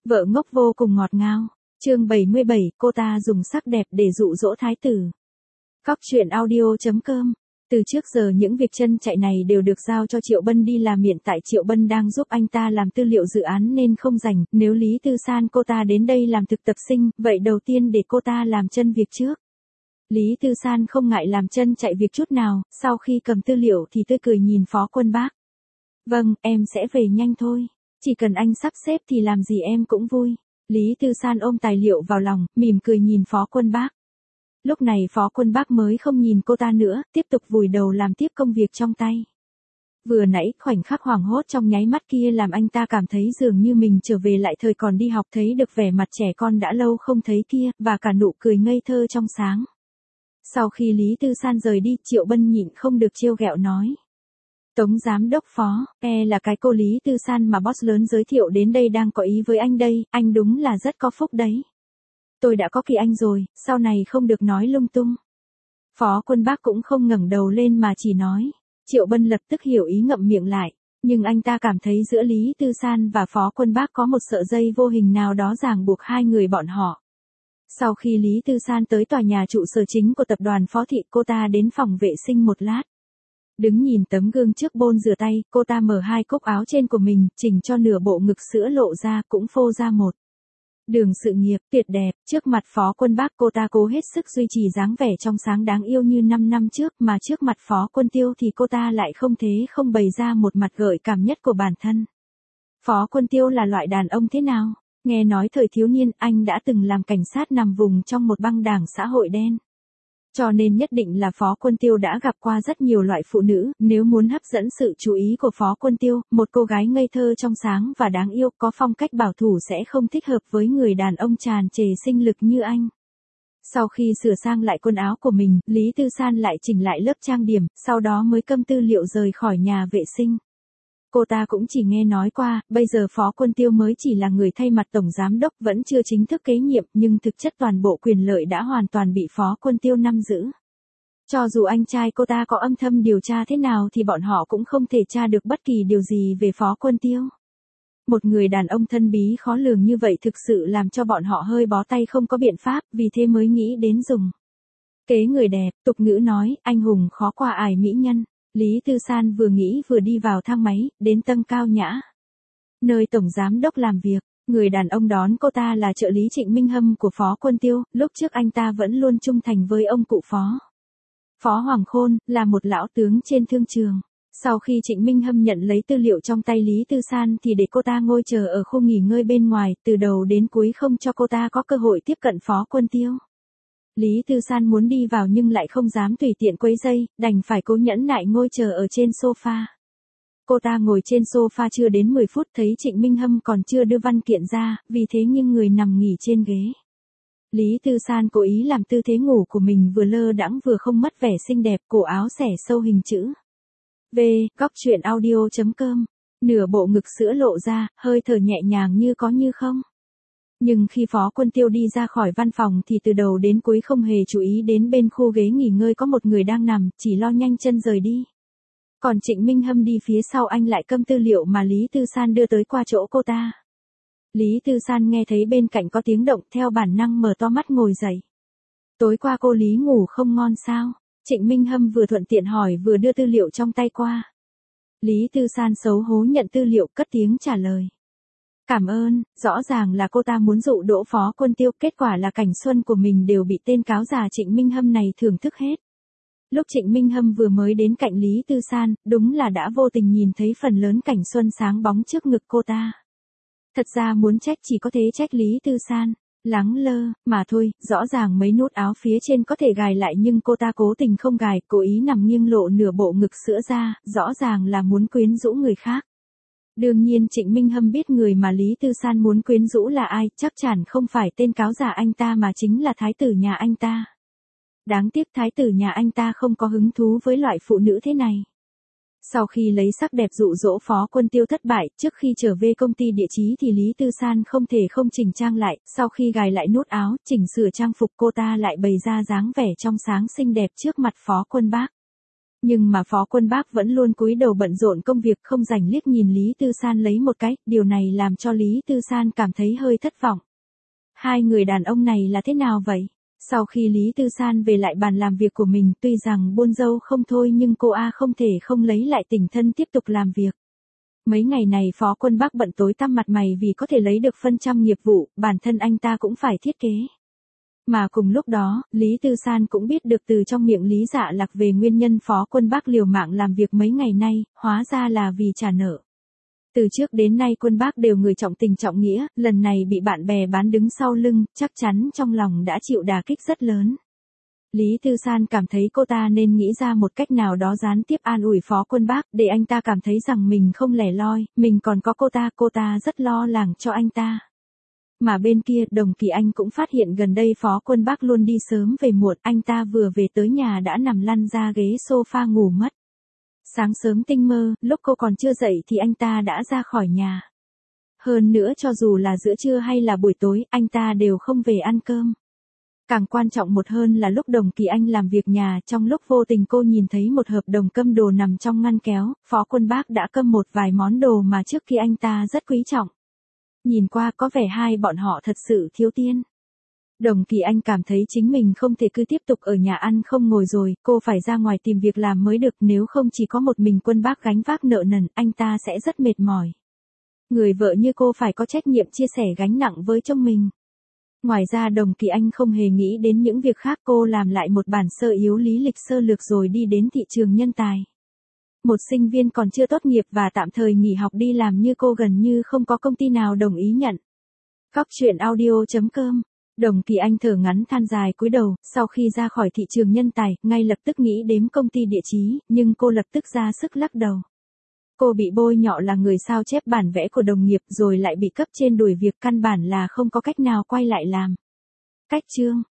Vợ ngốc vô cùng ngọt ngào. Chương 77, cô ta dùng sắc đẹp để dụ dỗ thái tử. Cóc truyện audio.com. Từ trước giờ những việc chân chạy này đều được giao cho Triệu Bân đi làm, hiện tại Triệu Bân đang giúp anh ta làm tư liệu dự án nên không rảnh, nếu Lý Tư San cô ta đến đây làm thực tập sinh, vậy đầu tiên để cô ta làm chân việc trước. Lý Tư San không ngại làm chân chạy việc chút nào, sau khi cầm tư liệu thì tươi cười nhìn Phó Quân Bác. Vâng, em sẽ về nhanh thôi. Chỉ cần anh sắp xếp thì làm gì em cũng vui. Lý Tư San ôm tài liệu vào lòng, mỉm cười nhìn Phó Quân Bác. Lúc này Phó Quân Bác mới không nhìn cô ta nữa, tiếp tục vùi đầu làm tiếp công việc trong tay. Vừa nãy khoảnh khắc hoảng hốt trong nháy mắt kia làm anh ta cảm thấy dường như mình trở về lại thời còn đi học, thấy được vẻ mặt trẻ con đã lâu không thấy kia, và cả nụ cười ngây thơ trong sáng. Sau khi Lý Tư San rời đi, Triệu Bân nhịn không được trêu ghẹo nói. Tống giám đốc Phó, là cái cô Lý Tư San mà boss lớn giới thiệu đến đây đang có ý với anh đây, anh đúng là rất có phúc đấy. Tôi đã có kỳ anh rồi, sau này không được nói lung tung. Phó Quân Bác cũng không ngẩng đầu lên mà chỉ nói. Triệu Bân lập tức hiểu ý ngậm miệng lại, nhưng anh ta cảm thấy giữa Lý Tư San và Phó Quân Bác có một sợi dây vô hình nào đó ràng buộc hai người bọn họ. Sau khi Lý Tư San tới tòa nhà trụ sở chính của tập đoàn Phó Thị, cô ta đến phòng vệ sinh một lát. Đứng nhìn tấm gương trước bồn rửa tay, cô ta mở hai cúc áo trên của mình, chỉnh cho nửa bộ ngực sữa lộ ra, cũng phô ra một đường sự nghiệp tuyệt đẹp. Trước mặt Phó Quân Bác cô ta cố hết sức duy trì dáng vẻ trong sáng đáng yêu như 5 năm trước, mà trước mặt Phó Quân Tiêu thì cô ta lại không thế không bày ra một mặt gợi cảm nhất của bản thân. Phó Quân Tiêu là loại đàn ông thế nào? Nghe nói thời thiếu niên anh đã từng làm cảnh sát nằm vùng trong một băng đảng xã hội đen. Cho nên nhất định là Phó Quân Tiêu đã gặp qua rất nhiều loại phụ nữ, nếu muốn hấp dẫn sự chú ý của Phó Quân Tiêu, một cô gái ngây thơ trong sáng và đáng yêu có phong cách bảo thủ sẽ không thích hợp với người đàn ông tràn trề sinh lực như anh. Sau khi sửa sang lại quần áo của mình, Lý Tư San lại chỉnh lại lớp trang điểm, sau đó mới cầm tư liệu rời khỏi nhà vệ sinh. Cô ta cũng chỉ nghe nói qua, bây giờ Phó Quân Tiêu mới chỉ là người thay mặt Tổng Giám Đốc, vẫn chưa chính thức kế nhiệm, nhưng thực chất toàn bộ quyền lợi đã hoàn toàn bị Phó Quân Tiêu nắm giữ. Cho dù anh trai cô ta có âm thầm điều tra thế nào thì bọn họ cũng không thể tra được bất kỳ điều gì về Phó Quân Tiêu. Một người đàn ông thân bí khó lường như vậy thực sự làm cho bọn họ hơi bó tay không có biện pháp, vì thế mới nghĩ đến dùng kế người đẹp. Tục ngữ nói, anh hùng khó qua ải mỹ nhân. Lý Tư San vừa nghĩ vừa đi vào thang máy, đến tầng cao nhã, nơi Tổng Giám Đốc làm việc. Người đàn ông đón cô ta là trợ lý Trịnh Minh Hâm của Phó Quân Tiêu, lúc trước anh ta vẫn luôn trung thành với ông cụ Phó. Phó Hoàng Khôn, là một lão tướng trên thương trường. Sau khi Trịnh Minh Hâm nhận lấy tư liệu trong tay Lý Tư San thì để cô ta ngồi chờ ở khu nghỉ ngơi bên ngoài, từ đầu đến cuối không cho cô ta có cơ hội tiếp cận Phó Quân Tiêu. Lý Tư San muốn đi vào nhưng lại không dám tùy tiện quấy rầy, đành phải cố nhẫn nại ngồi chờ ở trên sofa. Cô ta ngồi trên sofa chưa đến 10 phút thấy Trịnh Minh Hâm còn chưa đưa văn kiện ra, vì thế nghiêng người nằm nghỉ trên ghế. Lý Tư San cố ý làm tư thế ngủ của mình vừa lơ đãng vừa không mất vẻ xinh đẹp, cổ áo xẻ sâu hình chữ V, cóc truyện audio.com. Nửa bộ ngực sữa lộ ra, hơi thở nhẹ nhàng như có như không. Nhưng khi Phó Quân Tiêu đi ra khỏi văn phòng thì từ đầu đến cuối không hề chú ý đến bên khu ghế nghỉ ngơi có một người đang nằm, chỉ lo nhanh chân rời đi. Còn Trịnh Minh Hâm đi phía sau anh lại cầm tư liệu mà Lý Tư San đưa tới qua chỗ cô ta. Lý Tư San nghe thấy bên cạnh có tiếng động, theo bản năng mở to mắt ngồi dậy. Tối qua cô Lý ngủ không ngon sao? Trịnh Minh Hâm vừa thuận tiện hỏi vừa đưa tư liệu trong tay qua. Lý Tư San xấu hổ nhận tư liệu, cất tiếng trả lời. Cảm ơn, rõ ràng là cô ta muốn dụ dỗ Phó Quân Tiêu, kết quả là cảnh xuân của mình đều bị tên cáo già Trịnh Minh Hâm này thưởng thức hết. Lúc Trịnh Minh Hâm vừa mới đến cạnh Lý Tư San, đúng là đã vô tình nhìn thấy phần lớn cảnh xuân sáng bóng trước ngực cô ta. Thật ra muốn trách chỉ có thể trách Lý Tư San, lắng lơ, mà thôi, rõ ràng mấy nút áo phía trên có thể gài lại nhưng cô ta cố tình không gài, cố ý nằm nghiêng lộ nửa bộ ngực sữa ra, rõ ràng là muốn quyến rũ người khác. Đương nhiên Trịnh Minh Hâm biết người mà Lý Tư San muốn quyến rũ là ai, chắc chắn không phải tên cáo già anh ta mà chính là thái tử nhà anh ta. Đáng tiếc thái tử nhà anh ta không có hứng thú với loại phụ nữ thế này. Sau khi lấy sắc đẹp dụ dỗ Phó Quân Tiêu thất bại, trước khi trở về công ty địa chí thì Lý Tư San không thể không chỉnh trang lại, sau khi gài lại nút áo, chỉnh sửa trang phục cô ta lại bày ra dáng vẻ trong sáng xinh đẹp trước mặt Phó Quân Bác. Nhưng mà Phó Quân Bác vẫn luôn cúi đầu bận rộn công việc, không rảnh liếc nhìn Lý Tư San lấy một cái, điều này làm cho Lý Tư San cảm thấy hơi thất vọng. Hai người đàn ông này là thế nào vậy? Sau khi Lý Tư San về lại bàn làm việc của mình, tuy rằng buôn dâu không thôi nhưng cô không thể không lấy lại tình thân tiếp tục làm việc. Mấy ngày này Phó Quân Bác bận tối tăm mặt mày vì có thể lấy được phân trăm nghiệp vụ, bản thân anh ta cũng phải thiết kế. Mà cùng lúc đó, Lý Tư San cũng biết được từ trong miệng Lý Dạ Lạc về nguyên nhân Phó Quân Bác liều mạng làm việc mấy ngày nay, hóa ra là vì trả nợ. Từ trước đến nay Quân Bác đều người trọng tình trọng nghĩa, lần này bị bạn bè bán đứng sau lưng, chắc chắn trong lòng đã chịu đả kích rất lớn. Lý Tư San cảm thấy cô ta nên nghĩ ra một cách nào đó gián tiếp an ủi Phó Quân Bác, để anh ta cảm thấy rằng mình không lẻ loi, mình còn có cô ta rất lo lắng cho anh ta. Mà bên kia, Đồng Kỳ Anh cũng phát hiện gần đây Phó Quân Bác luôn đi sớm về muộn, anh ta vừa về tới nhà đã nằm lăn ra ghế sofa ngủ mất. Sáng sớm tinh mơ, lúc cô còn chưa dậy thì anh ta đã ra khỏi nhà. Hơn nữa cho dù là giữa trưa hay là buổi tối, anh ta đều không về ăn cơm. Càng quan trọng một hơn là lúc Đồng Kỳ Anh làm việc nhà, trong lúc vô tình cô nhìn thấy một hợp đồng câm đồ nằm trong ngăn kéo, Phó Quân Bác đã câm một vài món đồ mà trước kia anh ta rất quý trọng. Nhìn qua có vẻ hai bọn họ thật sự thiếu tiền. Đồng Kỳ Anh cảm thấy chính mình không thể cứ tiếp tục ở nhà ăn không ngồi rồi, cô phải ra ngoài tìm việc làm mới được, nếu không chỉ có một mình Quân Bác gánh vác nợ nần, anh ta sẽ rất mệt mỏi. Người vợ như cô phải có trách nhiệm chia sẻ gánh nặng với chồng mình. Ngoài ra Đồng Kỳ Anh không hề nghĩ đến những việc khác, cô làm lại một bản sơ yếu lý lịch sơ lược rồi đi đến thị trường nhân tài. Một sinh viên còn chưa tốt nghiệp và tạm thời nghỉ học đi làm như cô gần như không có công ty nào đồng ý nhận. Cóc truyện audio.com. Đồng Kỳ Anh thở ngắn than dài cúi đầu, sau khi ra khỏi thị trường nhân tài, ngay lập tức nghĩ đến công ty địa chí, nhưng cô lập tức ra sức lắc đầu. Cô bị bôi nhọ là người sao chép bản vẽ của đồng nghiệp rồi lại bị cấp trên đuổi việc, căn bản là không có cách nào quay lại làm. Cách chương